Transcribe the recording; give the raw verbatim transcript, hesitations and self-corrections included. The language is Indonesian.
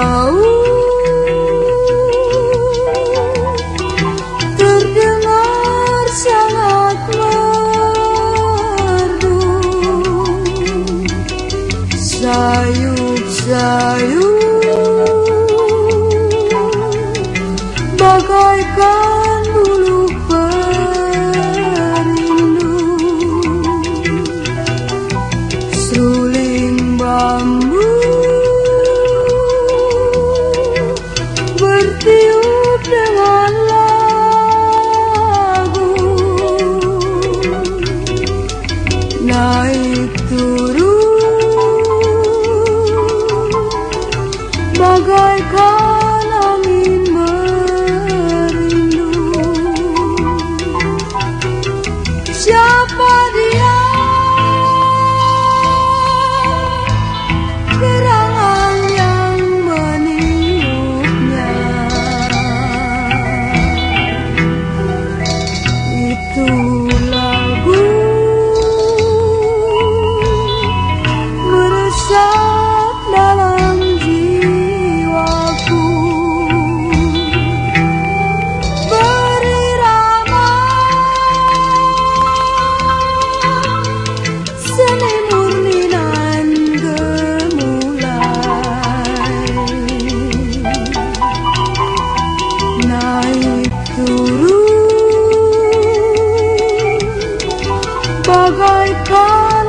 jauh terdengar sangat merdu, sayup-sayup bagaikan bulu perindu, seruling bambu bertiup dengan lagu, naik turun bagaikan angin merindu. Siapa dia? Gerangan yang meniupnya, itu lagu meresap dalam jiwaku, berirama seni murni nan gemulai, naik turun bagaikan